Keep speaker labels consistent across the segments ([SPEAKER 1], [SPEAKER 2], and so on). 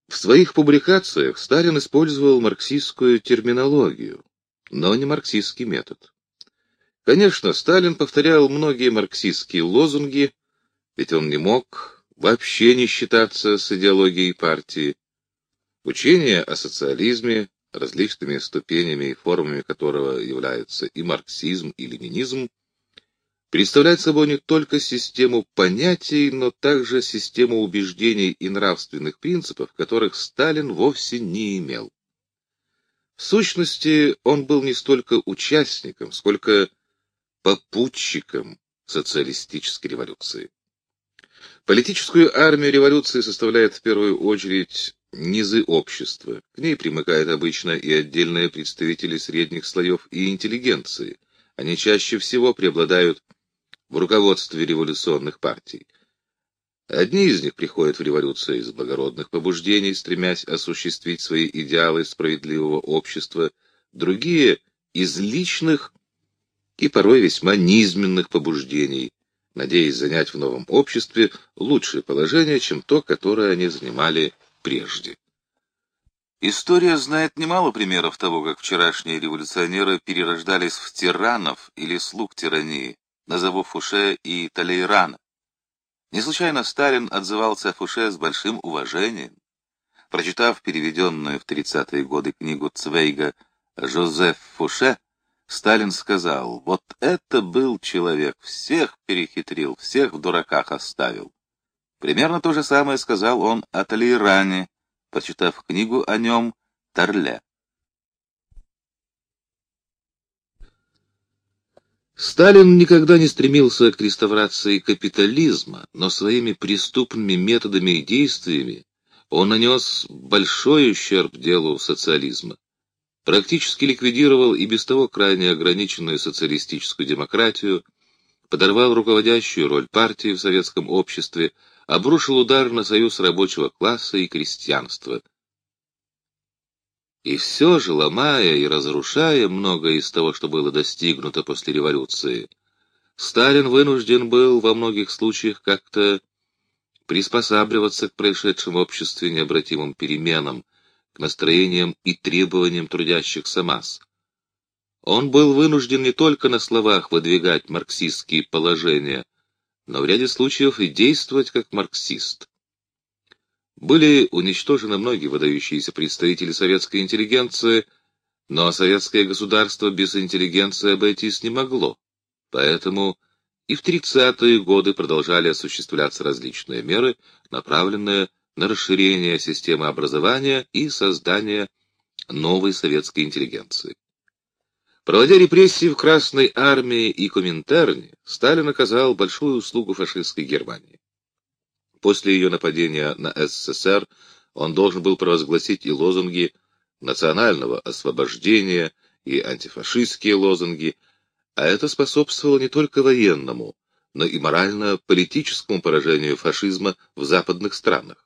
[SPEAKER 1] В своих публикациях Сталин использовал марксистскую терминологию, но не марксистский метод. Конечно, Сталин повторял многие марксистские лозунги, ведь он не мог вообще не считаться с идеологией партии. Учение о социализме, различными ступенями и формами которого являются и марксизм, и ленинизм, представляет собой не только систему понятий, но также систему убеждений и нравственных принципов, которых Сталин вовсе не имел. В сущности, он был не столько участником, сколько попутчиком социалистической революции. Политическую армию революции составляет в первую очередь низы общества. К ней примыкают обычно и отдельные представители средних слоев и интеллигенции. Они чаще всего преобладают в руководстве революционных партий. Одни из них приходят в революцию из благородных побуждений, стремясь осуществить свои идеалы справедливого общества, другие — из личных и порой весьма низменных побуждений, надеясь занять в новом обществе лучшее положение, чем то, которое они занимали прежде. История знает немало примеров того, как вчерашние революционеры перерождались в тиранов или слуг тирании. Назову Фуше и Талейрана. Не случайно Сталин отзывался о Фуше с большим уважением. Прочитав переведенную в 30-е годы книгу Цвейга «Жозеф Фуше», Сталин сказал: «Вот это был человек, всех перехитрил, всех в дураках оставил». Примерно то же самое сказал он о Талейране, прочитав книгу о нем Торле. Сталин никогда не стремился к реставрации капитализма, но своими преступными методами и действиями он нанес большой ущерб делу социализма. Практически ликвидировал и без того крайне ограниченную социалистическую демократию, подорвал руководящую роль партии в советском обществе, обрушил удар на союз рабочего класса и крестьянства. И все же, ломая и разрушая многое из того, что было достигнуто после революции, Сталин вынужден был во многих случаях как-то приспосабливаться к происшедшим в обществе необратимым переменам, к настроениям и требованиям трудящихся масс. Он был вынужден не только на словах выдвигать марксистские положения, но в ряде случаев и действовать как марксист. Были уничтожены многие выдающиеся представители советской интеллигенции, но советское государство без интеллигенции обойтись не могло. Поэтому и в 30-е годы продолжали осуществляться различные меры, направленные на расширение системы образования и создание новой советской интеллигенции. Проводя репрессии в Красной армии и Коминтерне, Сталин оказал большую услугу фашистской Германии. После ее нападения на СССР он должен был провозгласить и лозунги национального освобождения, и антифашистские лозунги, а это способствовало не только военному, но и морально-политическому поражению фашизма в западных странах.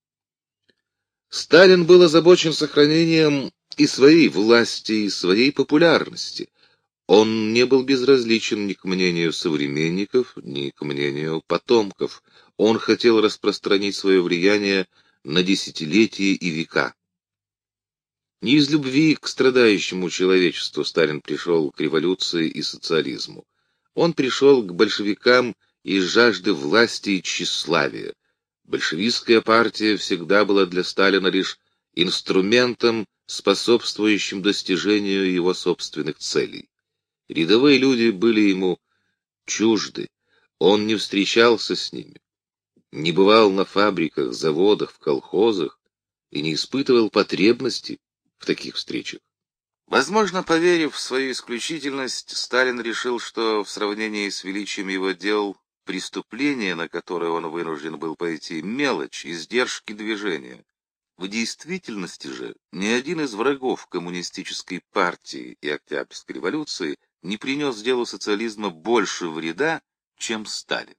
[SPEAKER 1] Сталин был озабочен сохранением и своей власти, и своей популярности. Он не был безразличен ни к мнению современников, ни к мнению потомков. Он хотел распространить свое влияние на десятилетия и века. Не из любви к страдающему человечеству Сталин пришел к революции и социализму. Он пришел к большевикам из жажды власти и тщеславия. Большевистская партия всегда была для Сталина лишь инструментом, способствующим достижению его собственных целей. Рядовые люди были ему чужды, он не встречался с ними, не бывал на фабриках, заводах, в колхозах и не испытывал потребности в таких встречах. Возможно, поверив в свою исключительность, Сталин решил, что в сравнении с величием его дел преступление, на которое он вынужден был пойти, мелочь, издержки движения. В действительности же ни один из врагов коммунистической партии и Октябрьской революции не принес делу социализма больше вреда, чем Сталин.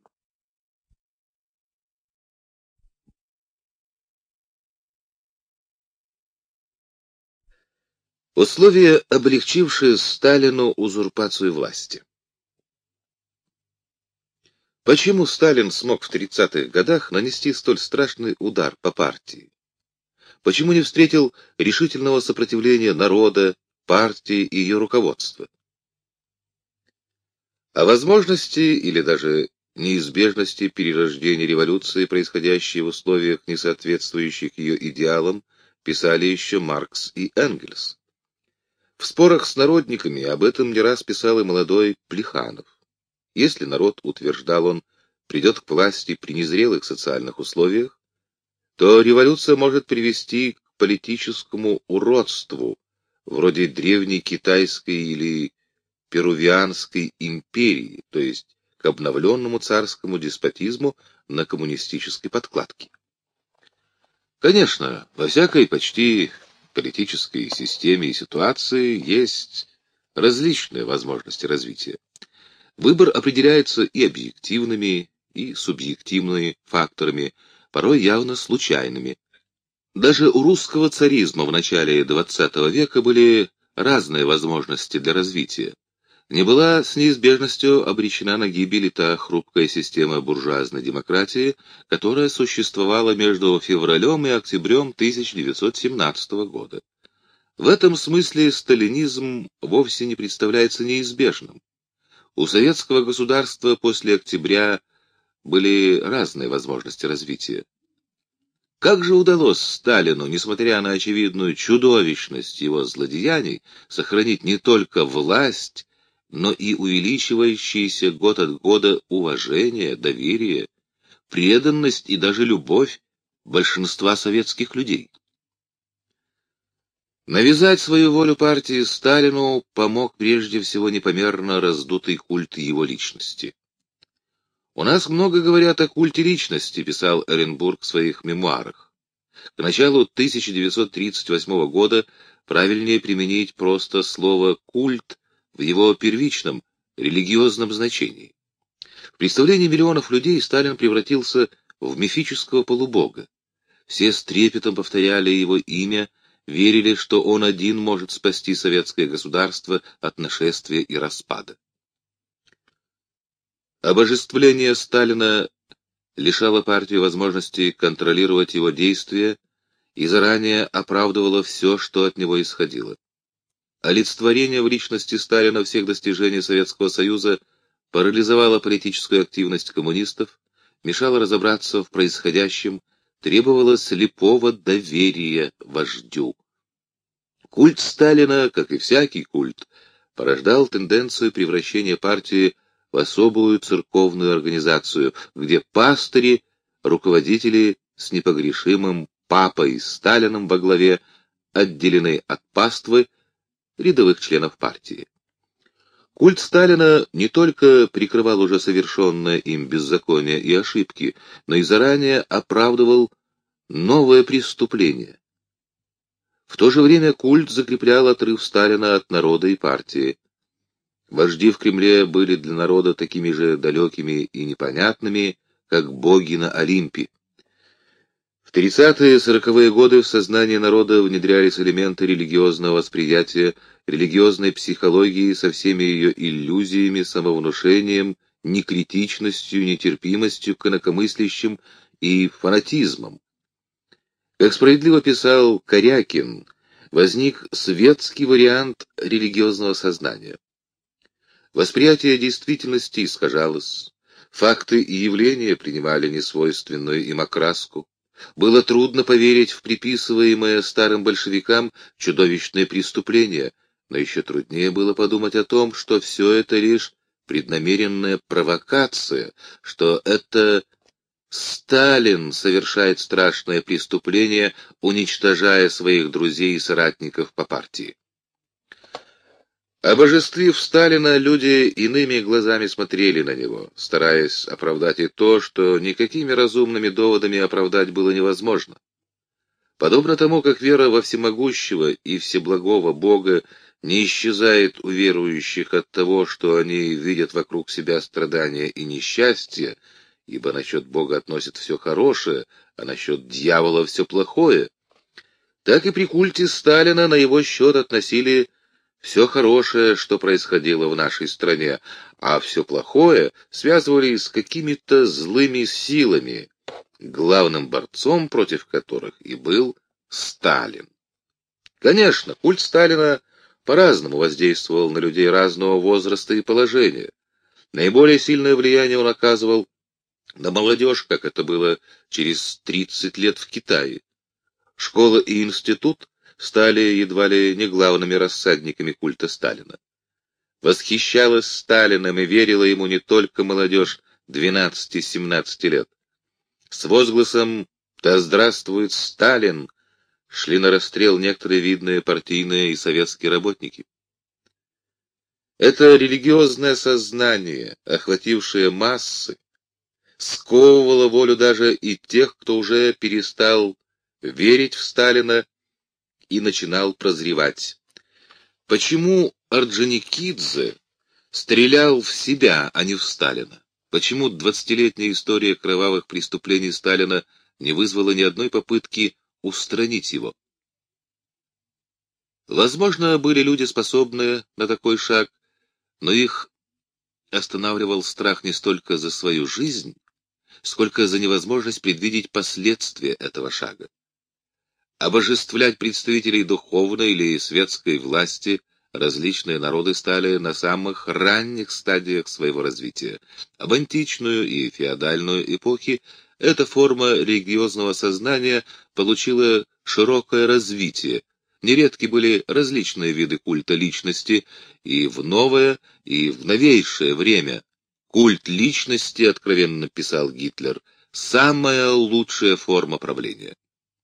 [SPEAKER 1] Условия, облегчившие Сталину узурпацию власти. Почему Сталин смог в 30-х годах нанести столь страшный удар по партии? Почему не встретил решительного сопротивления народа, партии и ее руководства? О возможности или даже неизбежности перерождения революции, происходящей в условиях, не соответствующих ее идеалам, писали еще Маркс и Энгельс. В спорах с народниками об этом не раз писал и молодой Плеханов. Если народ, утверждал он, придет к власти при незрелых социальных условиях, то революция может привести к политическому уродству, вроде древней китайской или перувианской империи, то есть к обновленному царскому деспотизму на коммунистической подкладке. Конечно, во всякой почти политической системе и ситуации есть различные возможности развития. Выбор определяется и объективными, и субъективными факторами, порой явно случайными. Даже у русского царизма в начале XX века были разные возможности для развития. Не была с неизбежностью обречена на гибель и та хрупкая система буржуазной демократии, которая существовала между февралем и октябрем 1917 года. В этом смысле сталинизм вовсе не представляется неизбежным. У советского государства после октября были разные возможности развития. Как же удалось Сталину, несмотря на очевидную чудовищность его злодеяний, сохранить не только власть, но и увеличивающиеся год от года уважение, доверие, преданность и даже любовь большинства советских людей? Навязать свою волю партии Сталину помог прежде всего непомерно раздутый культ его личности. «У нас много говорят о культе личности», — писал Эренбург в своих мемуарах. К началу 1938 года правильнее применить просто слово «культ» в его первичном, религиозном значении. В представлении миллионов людей Сталин превратился в мифического полубога. Все с трепетом повторяли его имя, верили, что он один может спасти советское государство от нашествия и распада. Обожествление Сталина лишало партию возможности контролировать его действия и заранее оправдывало все, что от него исходило. Олицетворение в личности Сталина всех достижений Советского Союза парализовало политическую активность коммунистов, мешало разобраться в происходящем, требовало слепого доверия вождю. Культ Сталина, как и всякий культ, порождал тенденцию превращения партии в особую церковную организацию, где пастыри, руководители с непогрешимым папой Сталином во главе, отделены от паствы рядовых членов партии. Культ Сталина не только прикрывал уже совершенное им беззаконие и ошибки, но и заранее оправдывал новое преступление. В то же время культ закреплял отрыв Сталина от народа и партии. Вожди в Кремле были для народа такими же далекими и непонятными, как боги на Олимпе. В 30-е и 40-е годы в сознание народа внедрялись элементы религиозного восприятия, религиозной психологии со всеми ее иллюзиями, самовнушением, некритичностью, нетерпимостью к инакомыслящим и фанатизмом. Как справедливо писал Корякин, возник светский вариант религиозного сознания. Восприятие действительности искажалось, факты и явления принимали несвойственную им окраску. Было трудно поверить в приписываемое старым большевикам чудовищное преступление, но еще труднее было подумать о том, что все это лишь преднамеренная провокация, что это Сталин совершает страшное преступление, уничтожая своих друзей и соратников по партии. Обожествив Сталина, люди иными глазами смотрели на него, стараясь оправдать и то, что никакими разумными доводами оправдать было невозможно. Подобно тому, как вера во всемогущего и всеблагого Бога не исчезает у верующих от того, что они видят вокруг себя страдания и несчастья, ибо насчет Бога относят все хорошее, а насчет дьявола все плохое, так и при культе Сталина на его счет относили все хорошее, что происходило в нашей стране, а все плохое связывали с какими-то злыми силами, главным борцом против которых и был Сталин. Конечно, культ Сталина по-разному воздействовал на людей разного возраста и положения. Наиболее сильное влияние он оказывал на молодежь, как это было через 30 лет в Китае. Школа и институт стали едва ли не главными рассадниками культа Сталина. Восхищалась Сталиным и верила ему не только молодежь 12-17 лет. С возгласом «Да здравствует Сталин!» шли на расстрел некоторые видные партийные и советские работники. Это религиозное сознание, охватившее массы, сковывало волю даже и тех, кто уже перестал верить в Сталина и начинал прозревать. Почему Орджоникидзе стрелял в себя, а не в Сталина? Почему 20-летняя история кровавых преступлений Сталина не вызвала ни одной попытки устранить его? Возможно, были люди, способные на такой шаг, но их останавливал страх не столько за свою жизнь, сколько за невозможность предвидеть последствия этого шага. Обожествлять представителей духовной или светской власти различные народы стали на самых ранних стадиях своего развития. Об античную и феодальную эпохи эта форма религиозного сознания получила широкое развитие. Нередки были различные виды культа личности, и в новое, и в новейшее время культ личности, откровенно писал Гитлер, самая лучшая форма правления.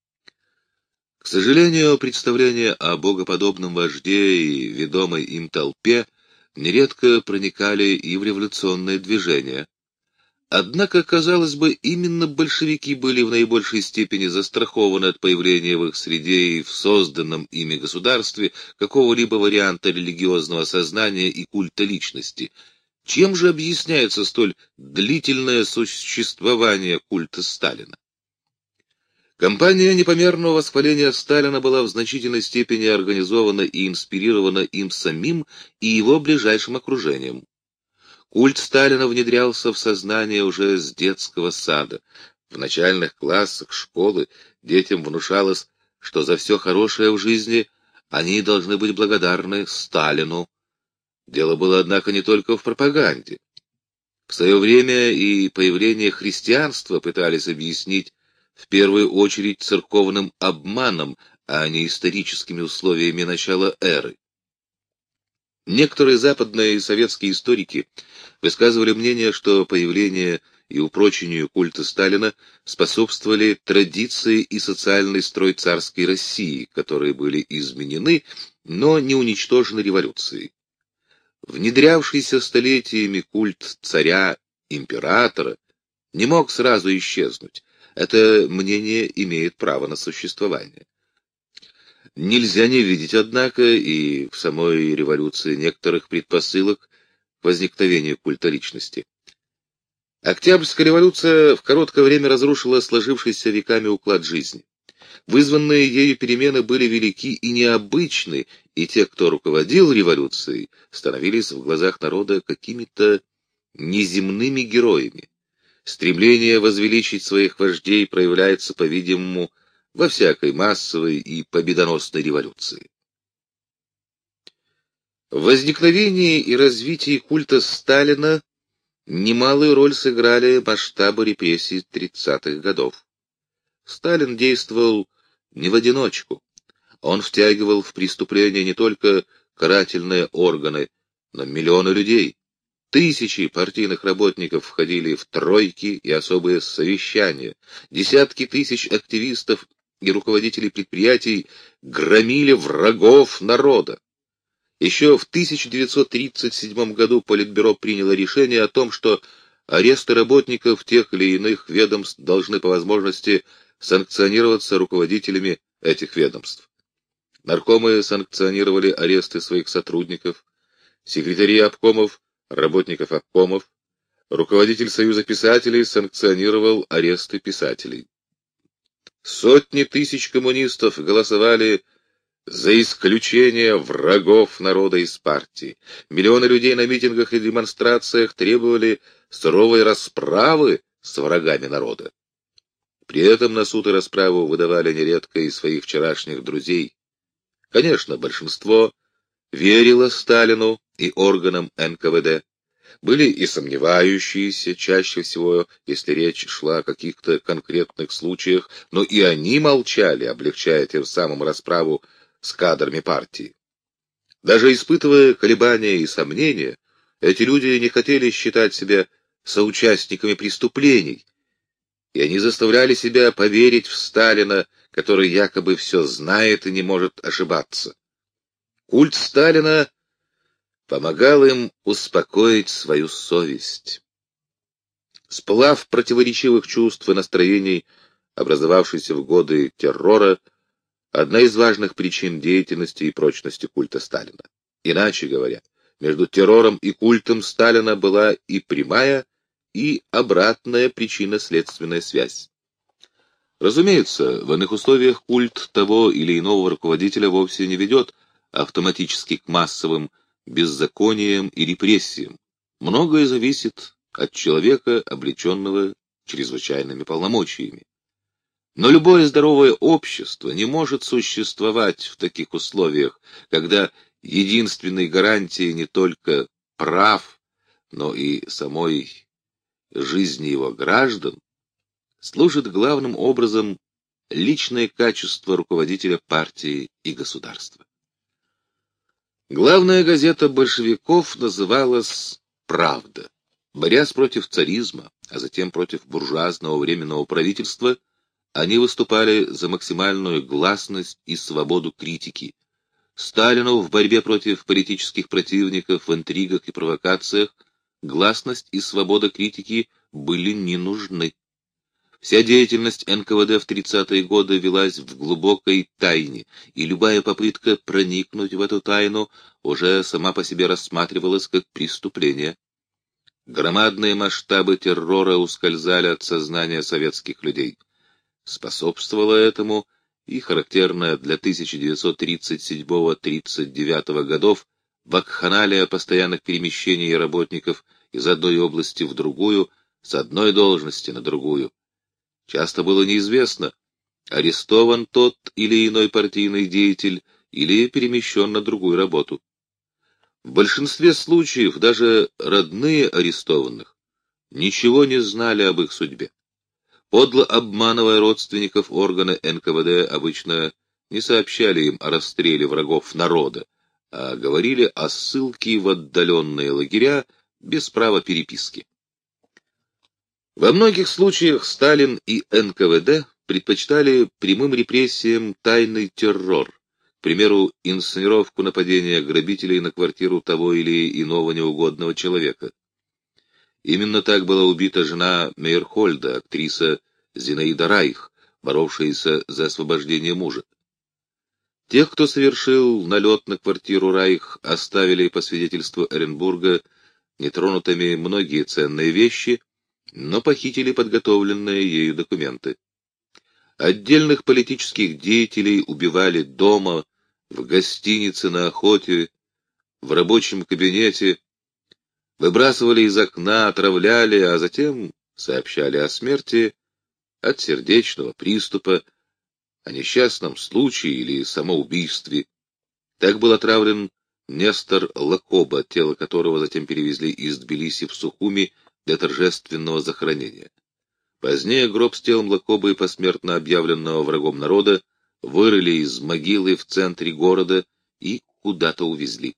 [SPEAKER 1] К сожалению, представления о богоподобном вожде и ведомой им толпе нередко проникали и в революционное движение. Однако, казалось бы, именно большевики были в наибольшей степени застрахованы от появления в их среде и в созданном ими государстве какого-либо варианта религиозного сознания и культа личности. Чем же объясняется столь длительное существование культа Сталина? Кампания непомерного восхваления Сталина была в значительной степени организована и инспирирована им самим и его ближайшим окружением. Культ Сталина внедрялся в сознание уже с детского сада. В начальных классах школы детям внушалось, что за все хорошее в жизни они должны быть благодарны Сталину. Дело было, однако, не только в пропаганде. В свое время и появление христианства пытались объяснить в первую очередь церковным обманом, а не историческими условиями начала эры. Некоторые западные и советские историки высказывали мнение, что появление и упрочению культа Сталина способствовали традиции и социальный строй царской России, которые были изменены, но не уничтожены революцией. Внедрявшийся столетиями культ царя-императора не мог сразу исчезнуть. Это мнение имеет право на существование. Нельзя не видеть, однако, и в самой революции некоторых предпосылок к возникновению культа личности. Октябрьская революция в короткое время разрушила сложившийся веками уклад жизни. Вызванные ею перемены были велики и необычны, и те, кто руководил революцией, становились в глазах народа какими-то неземными героями. Стремление возвеличить своих вождей проявляется, по-видимому, во всякой массовой и победоносной революции. В возникновении и развитии культа Сталина немалую роль сыграли масштабы репрессий 30-х годов. Сталин действовал не в одиночку. Он втягивал в преступления не только карательные органы, но миллионы людей. Тысячи партийных работников входили в тройки и особые совещания. Десятки тысяч активистов и руководителей предприятий громили врагов народа. Еще в 1937 году Политбюро приняло решение о том, что аресты работников тех или иных ведомств должны по возможности санкционироваться руководителями этих ведомств. Наркомы санкционировали аресты своих сотрудников, секретари обкомов — работников обкомов, руководитель Союза писателей санкционировал аресты писателей. Сотни тысяч коммунистов голосовали за исключение врагов народа из партии. Миллионы людей на митингах и демонстрациях требовали суровой расправы с врагами народа. При этом на суд и расправу выдавали нередко и своих вчерашних друзей. Конечно, большинство верило Сталину и органам НКВД. Были и сомневающиеся, чаще всего, если речь шла о каких-то конкретных случаях, но и они молчали, облегчая тем самым расправу с кадрами партии. Даже испытывая колебания и сомнения, эти люди не хотели считать себя соучастниками преступлений, и они заставляли себя поверить в Сталина, который якобы все знает и не может ошибаться. Культ Сталина помогал им успокоить свою совесть. Сплав противоречивых чувств и настроений, образовавшийся в годы террора, одна из важных причин деятельности и прочности культа Сталина. Иначе говоря, между террором и культом Сталина была и прямая, и обратная причинно-следственная связь. Разумеется, в иных условиях культ того или иного руководителя вовсе не ведет автоматически к массовым беззакониям и репрессиям. Многое зависит от человека, облеченного чрезвычайными полномочиями. Но любое здоровое общество не может существовать в таких условиях, когда единственной гарантией не только прав, но и самой жизни его граждан служит главным образом личное качество руководителя партии и государства. Главная газета большевиков называлась «Правда». Борясь против царизма, а затем против буржуазного временного правительства, они выступали за максимальную гласность и свободу критики. Сталину в борьбе против политических противников, в интригах и провокациях гласность и свобода критики были не нужны. Вся деятельность НКВД в 30-е годы велась в глубокой тайне, и любая попытка проникнуть в эту тайну уже сама по себе рассматривалась как преступление. Громадные масштабы террора ускользали от сознания советских людей. Способствовало этому и характерная для 1937-39 годов вакханалия постоянных перемещений работников из одной области в другую, с одной должности на другую. Часто было неизвестно, арестован тот или иной партийный деятель или перемещен на другую работу. В большинстве случаев даже родные арестованных ничего не знали об их судьбе. Подло обманывая родственников, органы НКВД обычно не сообщали им о расстреле врагов народа, а говорили о ссылке в отдаленные лагеря без права переписки. Во многих случаях Сталин и НКВД предпочитали прямым репрессиям тайный террор, к примеру, инсценировку нападения грабителей на квартиру того или иного неугодного человека. Именно так была убита жена Мейерхольда, актриса Зинаида Райх, боровшаяся за освобождение мужа. Тех, кто совершил налет на квартиру Райх, оставили, по свидетельству Эренбурга, нетронутыми многие ценные вещи, но похитили подготовленные ею документы. Отдельных политических деятелей убивали дома, в гостинице, на охоте, в рабочем кабинете, выбрасывали из окна, отравляли, а затем сообщали о смерти от сердечного приступа, о несчастном случае или самоубийстве. Так был отравлен Нестор Лакоба, тело которого затем перевезли из Тбилиси в Сухуми для торжественного захоронения. Позднее гроб с телом Лакобы, посмертно объявленного врагом народа, вырыли из могилы в центре города и куда-то увезли.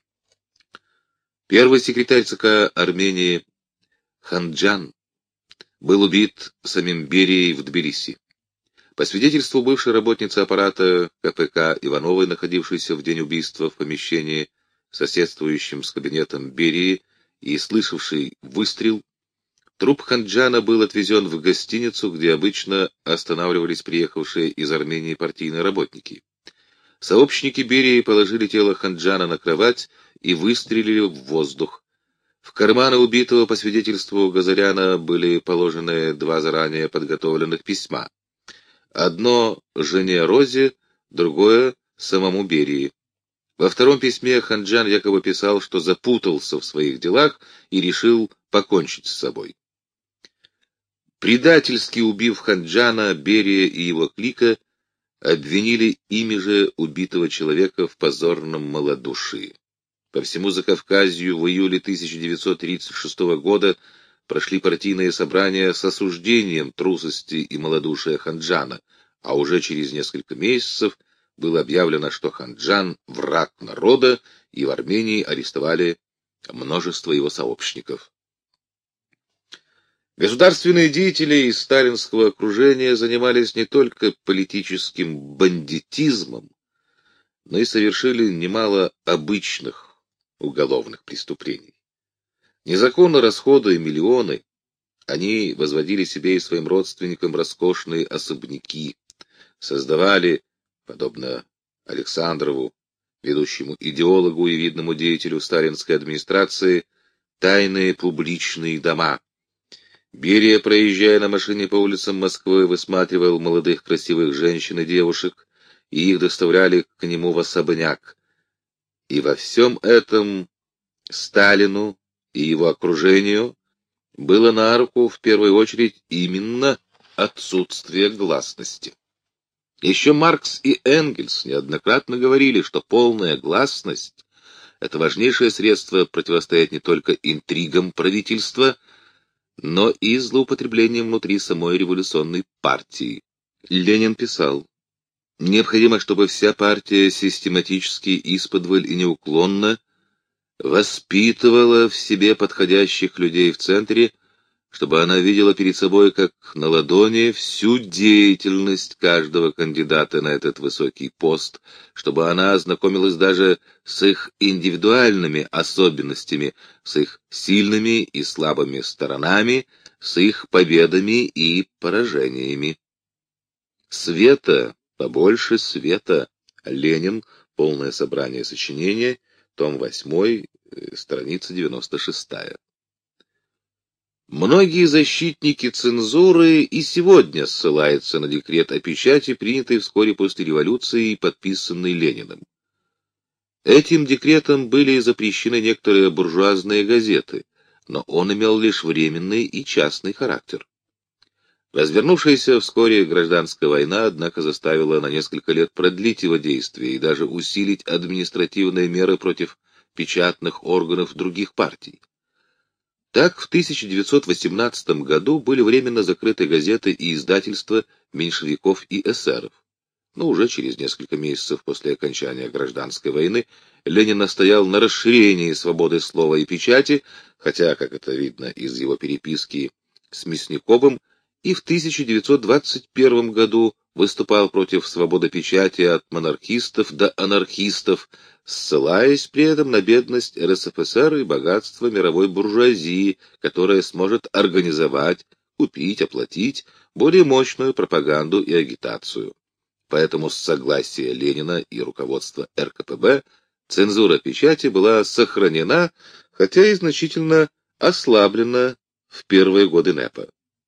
[SPEAKER 1] Первый секретарь ЦК Армении Ханджан был убит самим Берией в Тбилиси. По свидетельству бывшей работницы аппарата КПК Ивановой, находившейся в день убийства в помещении, соседствующем с кабинетом Берии, и слышавший выстрел, труп Ханджана был отвезен в гостиницу, где обычно останавливались приехавшие из Армении партийные работники. Сообщники Берии положили тело Ханджана на кровать и выстрелили в воздух. В карманы убитого, по свидетельству Газаряна, были положены два заранее подготовленных письма. Одно жене Розе, другое самому Берии. Во втором письме Ханджан якобы писал, что запутался в своих делах и решил покончить с собой. предательски убив Ханджана, Берия и его клика, обвинили ими же убитого человека в позорном малодушии. По всему Закавказью в июле 1936 года прошли партийные собрания с осуждением трусости и малодушия Ханджана, а уже через несколько месяцев было объявлено, что Ханджан — враг народа, и в Армении арестовали множество его сообщников. Государственные деятели из сталинского окружения занимались не только политическим бандитизмом, но и совершили немало обычных уголовных преступлений. Незаконно расходуя миллионы, они возводили себе и своим родственникам роскошные особняки, создавали, подобно Александрову, ведущему идеологу и видному деятелю сталинской администрации, тайные публичные дома. Берия, проезжая на машине по улицам Москвы, высматривал молодых красивых женщин и девушек, и их доставляли к нему в особняк. И во всем этом Сталину и его окружению было на руку в первую очередь именно отсутствие гласности. Еще Маркс и Энгельс неоднократно говорили, что полная гласность — это важнейшее средство противостоять не только интригам правительства, но и злоупотреблениям внутри самой революционной партии. Ленин писал: «Необходимо, чтобы вся партия систематически, исподволь и неуклонно воспитывала в себе подходящих людей в центре, чтобы она видела перед собой, как на ладони, всю деятельность каждого кандидата на этот высокий пост, чтобы она ознакомилась даже с их индивидуальными особенностями, с их сильными и слабыми сторонами, с их победами и поражениями. Света, побольше света». Ленин. Полное собрание сочинения. Том 8, страница 96. Многие защитники цензуры и сегодня ссылаются на декрет о печати, принятый вскоре после революции и подписанный Лениным. Этим декретом были запрещены некоторые буржуазные газеты, но он имел лишь временный и частный характер. Развернувшаяся вскоре гражданская война, однако, заставила на несколько лет продлить его действие и даже усилить административные меры против печатных органов других партий. Так, в 1918 году были временно закрыты газеты и издательства меньшевиков и эсеров. Но уже через несколько месяцев после окончания гражданской войны Ленин настоял на расширении свободы слова и печати, хотя, как это видно из его переписки с Мясниковым, и в 1921 году выступал против свободы печати от монархистов до анархистов, ссылаясь при этом на бедность РСФСР и богатство мировой буржуазии, которая сможет организовать, купить, оплатить более мощную пропаганду и агитацию. Поэтому с согласия Ленина и руководства РКПБ цензура печати была сохранена, хотя и значительно ослаблена в первые годы НЭПа.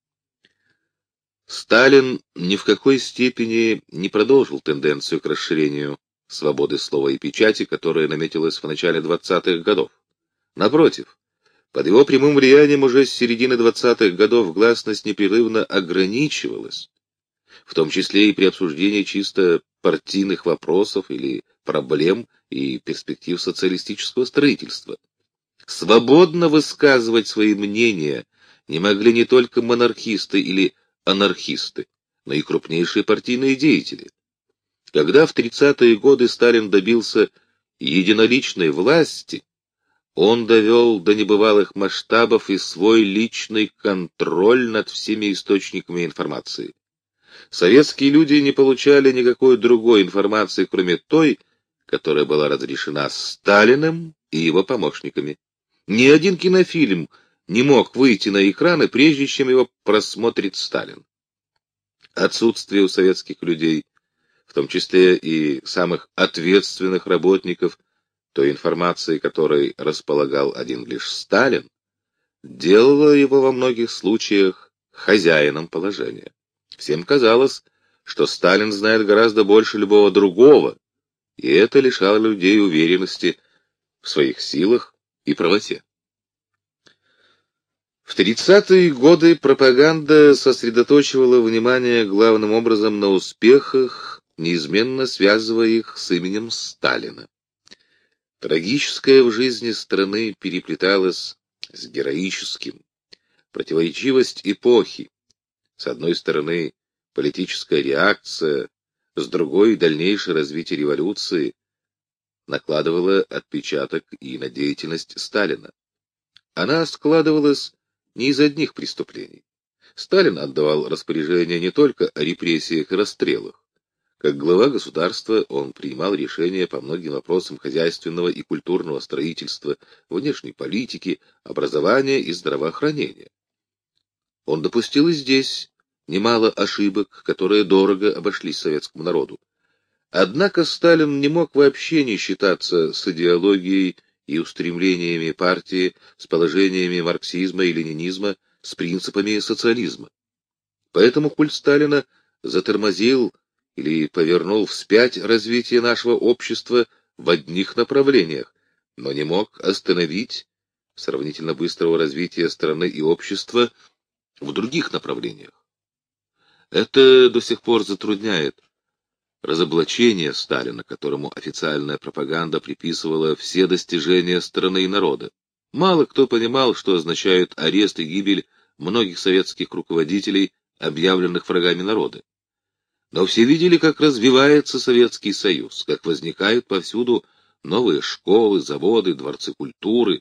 [SPEAKER 1] Сталин ни в какой степени не продолжил тенденцию к расширению свободы слова и печати, которая наметилась в начале 20-х годов. Напротив, под его прямым влиянием уже с середины 20-х годов гласность непрерывно ограничивалась, в том числе и при обсуждении чисто партийных вопросов или проблем и перспектив социалистического строительства. Свободно высказывать свои мнения не могли не только монархисты или анархисты, но и крупнейшие партийные деятели. Когда в 30-е годы Сталин добился единоличной власти, он довел до небывалых масштабов и свой личный контроль над всеми источниками информации. Советские люди не получали никакой другой информации, кроме той, которая была разрешена Сталиным и его помощниками. Ни один кинофильм не мог выйти на экраны, прежде чем его просмотрит Сталин. Отсутствие у советских людей, в том числе и самых ответственных работников, той информации, которой располагал один лишь Сталин, делало его во многих случаях хозяином положения. Всем казалось, что Сталин знает гораздо больше любого другого, и это лишало людей уверенности в своих силах и правоте. В 30-е годы пропаганда сосредоточивала внимание главным образом на успехах, неизменно связывая их с именем Сталина. Трагическое в жизни страны переплеталось с героическим. Противоречивость эпохи. С одной стороны, политическая реакция, с другой — дальнейшее развитие революции накладывала отпечаток и на деятельность Сталина. Она складывалась не из одних преступлений. Сталин отдавал распоряжения не только о репрессиях и расстрелах. Как глава государства он принимал решения по многим вопросам хозяйственного и культурного строительства, внешней политики, образования и здравоохранения. Он допустил и здесь немало ошибок, которые дорого обошлись советскому народу. Однако Сталин не мог вообще не считаться с идеологией и устремлениями партии, с положениями марксизма и ленинизма, с принципами социализма. Поэтому культ Сталина затормозил или повернул вспять развитие нашего общества в одних направлениях, но не мог остановить сравнительно быстрого развития страны и общества в других направлениях. Это до сих пор затрудняет разоблачение Сталина, которому официальная пропаганда приписывала все достижения страны и народа. Мало кто понимал, что означают арест и гибель многих советских руководителей, объявленных врагами народа. Но все видели, как развивается Советский Союз, как возникают повсюду новые школы, заводы, дворцы культуры.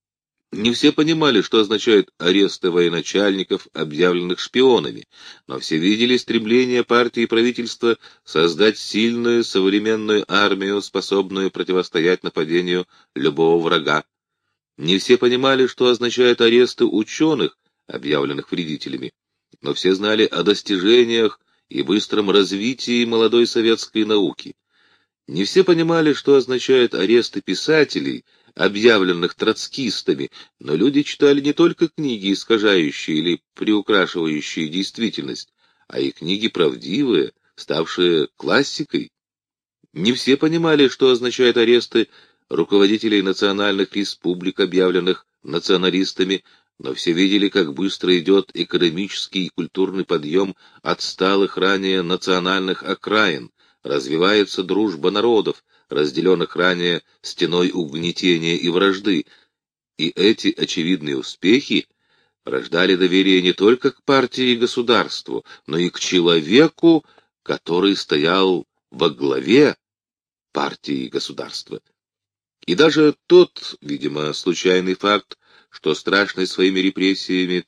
[SPEAKER 1] Не все понимали, что означают аресты военачальников, объявленных шпионами, но все видели стремление партии и правительства создать сильную современную армию, способную противостоять нападению любого врага. Не все понимали, что означают аресты ученых, объявленных вредителями, но все знали о достижениях и быстром развитии молодой советской науки. Не все понимали, что означают аресты писателей, объявленных троцкистами, но люди читали не только книги, искажающие или приукрашивающие действительность, а и книги правдивые, ставшие классикой. Не все понимали, что означают аресты руководителей национальных республик, объявленных националистами, но все видели, как быстро идет экономический и культурный подъем отсталых ранее национальных окраин, развивается дружба народов, разделенных ранее стеной угнетения и вражды, и эти очевидные успехи рождали доверие не только к партии и государству, но и к человеку, который стоял во главе партии и государства. И даже тот, видимо, случайный факт, что страшный своими репрессиями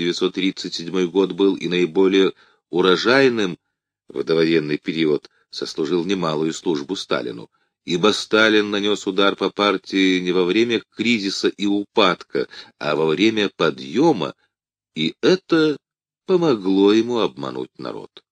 [SPEAKER 1] 1937 год был и наиболее урожайным в довоенный период, сослужил немалую службу Сталину, ибо Сталин нанес удар по партии не во время кризиса и упадка, а во время подъема, и это помогло ему обмануть народ.